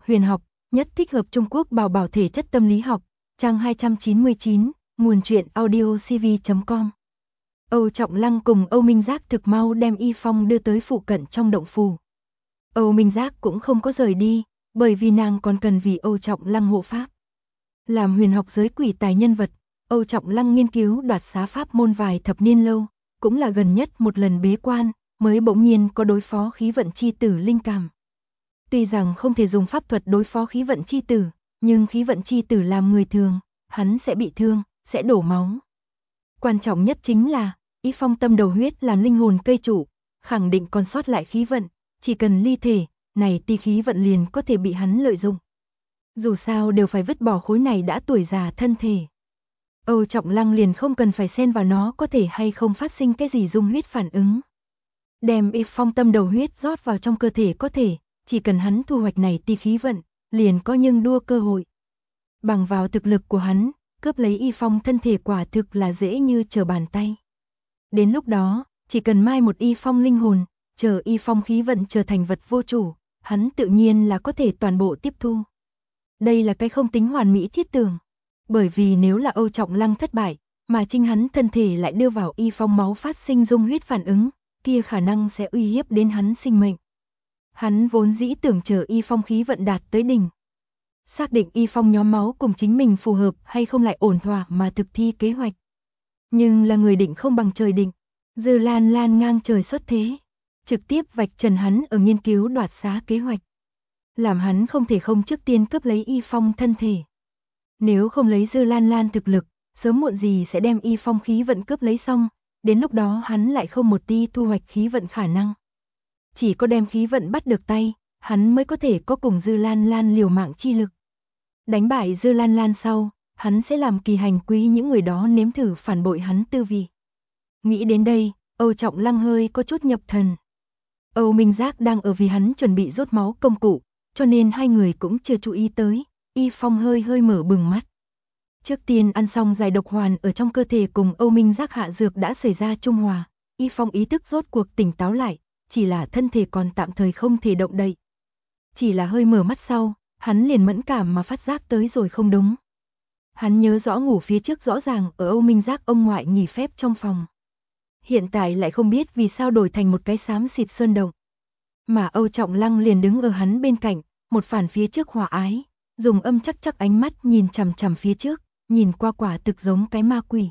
Huyền học, nhất thích hợp Trung Quốc bảo bảo thể chất tâm lý học, trang 299, nguồn truyện audiocv.com. Âu Trọng Lăng cùng Âu Minh Giác thực mau đem Y Phong đưa tới phụ cận trong động phủ. Âu Minh Giác cũng không có rời đi, bởi vì nàng còn cần vì Âu Trọng Lăng hộ pháp. Làm huyền học giới quỷ tài nhân vật, Âu Trọng Lăng nghiên cứu đoạt xá pháp môn vài thập niên lâu, cũng là gần nhất một lần bế quan, mới bỗng nhiên có đối phó khí vận chi tử linh cảm. Tuy rằng không thể dùng pháp thuật đối phó khí vận chi tử, nhưng khí vận chi tử làm người thường, hắn sẽ bị thương, sẽ đổ máu. Quan trọng nhất chính là, Y Phong tâm đầu huyết làm linh hồn cây trụ, khẳng định còn sót lại khí vận, chỉ cần ly thể, này ti khí vận liền có thể bị hắn lợi dụng. Dù sao đều phải vứt bỏ khối này đã tuổi già thân thể. Âu Trọng Lăng liền không cần phải xen vào nó có thể hay không phát sinh cái gì dung huyết phản ứng. Đem Y Phong tâm đầu huyết rót vào trong cơ thể có thể, chỉ cần hắn thu hoạch này ti khí vận, liền có nhưng đua cơ hội. Bằng vào thực lực của hắn, cướp lấy Y Phong thân thể quả thực là dễ như trở bàn tay. Đến lúc đó, chỉ cần mai một Y Phong linh hồn, chờ Y Phong khí vận trở thành vật vô chủ, hắn tự nhiên là có thể toàn bộ tiếp thu. Đây là cái không tính hoàn mỹ thiết tưởng. Bởi vì nếu là Âu Trọng Lăng thất bại, mà chính hắn thân thể lại đưa vào Y Phong máu phát sinh dung huyết phản ứng, kia khả năng sẽ uy hiếp đến hắn sinh mệnh. Hắn vốn dĩ tưởng chờ Y Phong khí vận đạt tới đỉnh. Xác định Y Phong nhóm máu cùng chính mình phù hợp hay không lại ổn thỏa mà thực thi kế hoạch. Nhưng là người định không bằng trời định, Dư Lan Lan ngang trời xuất thế, trực tiếp vạch trần hắn ở nghiên cứu đoạt xá kế hoạch. Làm hắn không thể không trước tiên cướp lấy Y Phong thân thể. Nếu không lấy Dư Lan Lan thực lực, sớm muộn gì sẽ đem Y Phong khí vận cướp lấy xong, đến lúc đó hắn lại không một ti thu hoạch khí vận khả năng. Chỉ có đem khí vận bắt được tay, hắn mới có thể có cùng Dư Lan Lan liều mạng chi lực. Đánh bại Dư Lan Lan sau, hắn sẽ làm kỳ hành quý những người đó nếm thử phản bội hắn tư vị. Nghĩ đến đây, Âu Trọng Lăng hơi có chút nhập thần. Âu Minh Giác đang ở vì hắn chuẩn bị rút máu công cụ, cho nên hai người cũng chưa chú ý tới. Y Phong hơi mở bừng mắt. Trước tiên ăn xong giải độc hoàn ở trong cơ thể cùng Âu Minh Giác hạ dược đã xảy ra trung hòa, Y Phong ý thức rốt cuộc tỉnh táo lại, chỉ là thân thể còn tạm thời không thể động đậy. Chỉ là hơi mở mắt sau, hắn liền mẫn cảm mà phát giác tới rồi không đúng. Hắn nhớ rõ ngủ phía trước rõ ràng ở Âu Minh Giác ông ngoại nghỉ phép trong phòng. Hiện tại lại không biết vì sao đổi thành một cái xám xịt sơn động. Mà Âu Trọng Lăng liền đứng ở hắn bên cạnh, một phản phía trước hòa ái. Dùng âm chắc ánh mắt nhìn chằm chằm phía trước, nhìn qua quả thực giống cái ma quỷ.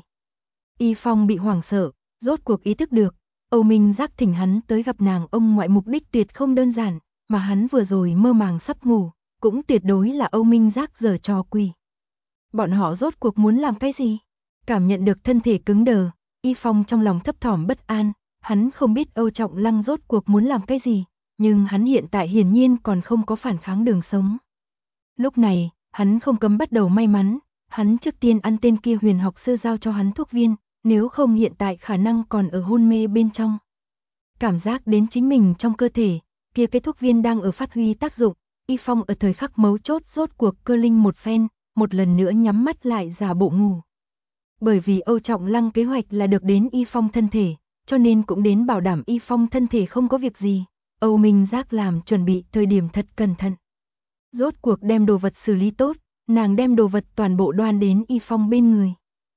Y Phong bị hoảng sợ, rốt cuộc ý thức được, Âu Minh Giác thỉnh hắn tới gặp nàng ông ngoại mục đích tuyệt không đơn giản, mà hắn vừa rồi mơ màng sắp ngủ, cũng tuyệt đối là Âu Minh Giác giở trò quỷ. Bọn họ rốt cuộc muốn làm cái gì? Cảm nhận được thân thể cứng đờ, Y Phong trong lòng thấp thỏm bất an, hắn không biết Âu Trọng Lăng rốt cuộc muốn làm cái gì, nhưng hắn hiện tại hiển nhiên còn không có phản kháng đường sống. Lúc này, hắn không cấm bắt đầu may mắn, hắn trước tiên ăn tên kia huyền học sư giao cho hắn thuốc viên, nếu không hiện tại khả năng còn ở hôn mê bên trong. Cảm giác đến chính mình trong cơ thể, kia cái thuốc viên đang ở phát huy tác dụng, Y Phong ở thời khắc mấu chốt rốt cuộc cơ linh một phen, một lần nữa nhắm mắt lại giả bộ ngủ. Bởi vì Âu Trọng Lăng kế hoạch là được đến Y Phong thân thể, cho nên cũng đến bảo đảm Y Phong thân thể không có việc gì. Âu Minh Giác làm chuẩn bị thời điểm thật cẩn thận. Rốt cuộc đem đồ vật xử lý tốt, nàng đem đồ vật toàn bộ đoan đến Y Phong bên người.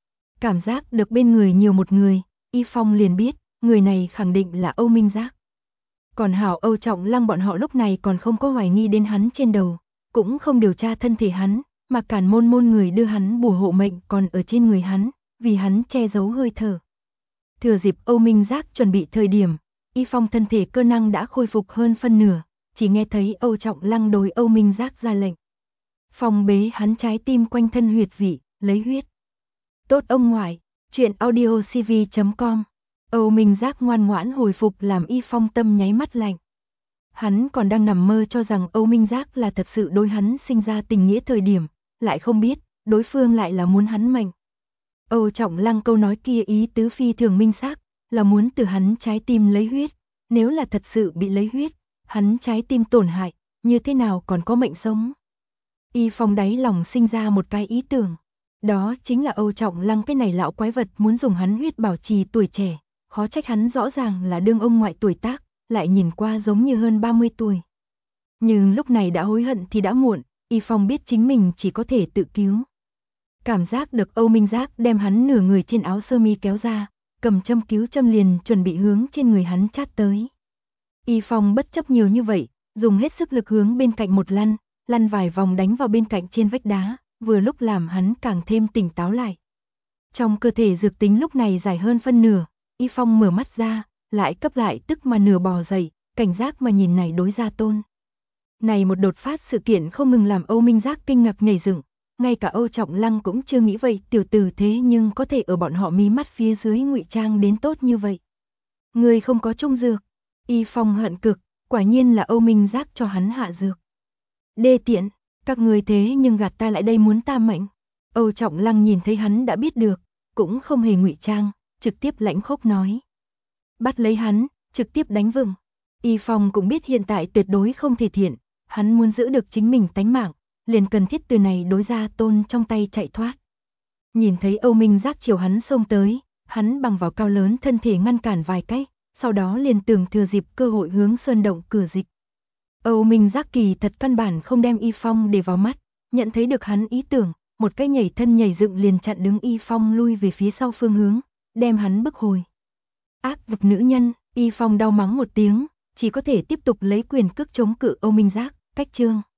Cảm giác được bên người nhiều một người, Y Phong liền biết, người này khẳng định là Âu Minh Giác. Còn hảo Âu Trọng Lăng bọn họ lúc này còn không có hoài nghi đến hắn trên đầu, cũng không điều tra thân thể hắn, mà cản môn người đưa hắn bùa hộ mệnh còn ở trên người hắn, vì hắn che giấu hơi thở. Thừa dịp Âu Minh Giác chuẩn bị thời điểm, Y Phong thân thể cơ năng đã khôi phục hơn phân nửa, chỉ nghe thấy Âu Trọng Lăng đối Âu Minh Giác ra lệnh. Phong bế hắn trái tim quanh thân huyệt vị, lấy huyết. Tốt ông ngoại, truyện audiocv.com. Âu Minh Giác ngoan ngoãn hồi phục làm Y Phong tâm nháy mắt lạnh. Hắn còn đang nằm mơ cho rằng Âu Minh Giác là thật sự đối hắn sinh ra tình nghĩa thời điểm, lại không biết, đối phương lại là muốn hắn mệnh. Âu Trọng Lăng câu nói kia ý tứ phi thường minh xác, là muốn từ hắn trái tim lấy huyết, nếu là thật sự bị lấy huyết, hắn trái tim tổn hại, như thế nào còn có mệnh sống. Y Phong đáy lòng sinh ra một cái ý tưởng, đó chính là Âu Trọng Lăng cái này lão quái vật muốn dùng hắn huyết bảo trì tuổi trẻ, khó trách hắn rõ ràng là đương ông ngoại tuổi tác, lại nhìn qua giống như hơn 30 tuổi. Nhưng lúc này đã hối hận thì đã muộn, Y Phong biết chính mình chỉ có thể tự cứu. Cảm giác được Âu Minh Giác đem hắn nửa người trên áo sơ mi kéo ra, cầm châm cứu châm liền chuẩn bị hướng trên người hắn chát tới. Y Phong bất chấp nhiều như vậy, dùng hết sức lực hướng bên cạnh một lăn vài vòng đánh vào bên cạnh trên vách đá, vừa lúc làm hắn càng thêm tỉnh táo lại. Trong cơ thể dược tính lúc này giải hơn phân nửa, Y Phong mở mắt ra, lại cấp lại tức mà nửa bò dậy, cảnh giác mà nhìn này đối gia tôn. Này một đột phát sự kiện không ngừng làm Âu Minh Giác kinh ngạc nhảy dựng, ngay cả Âu Trọng Lăng cũng chưa nghĩ vậy, tiểu tử thế nhưng có thể ở bọn họ mí mắt phía dưới ngụy trang đến tốt như vậy. Người không có trung dược, Y Phong hận cực, quả nhiên là Âu Minh Giác cho hắn hạ dược. Đê tiện, các người thế nhưng gạt ta lại đây muốn ta mệnh. Âu Trọng Lăng nhìn thấy hắn đã biết được, cũng không hề ngụy trang, trực tiếp lãnh khốc nói. Bắt lấy hắn, trực tiếp đánh vừng. Y Phong cũng biết hiện tại tuyệt đối không thể thiện, hắn muốn giữ được chính mình tánh mạng, liền cần thiết từ này đối gia tôn trong tay chạy thoát. Nhìn thấy Âu Minh Giác chiều hắn xông tới, hắn bằng vào cao lớn thân thể ngăn cản vài cách, sau đó liền tưởng thừa dịp cơ hội hướng sơn động cửa dịch. Âu Minh Giác kỳ thật căn bản không đem Y Phong để vào mắt, nhận thấy được hắn ý tưởng, một cái nhảy thân nhảy dựng liền chặn đứng Y Phong lui về phía sau phương hướng, đem hắn bức hồi. Ác vực nữ nhân, Y Phong đau mắng một tiếng, chỉ có thể tiếp tục lấy quyền cước chống cự Âu Minh Giác, cách chương.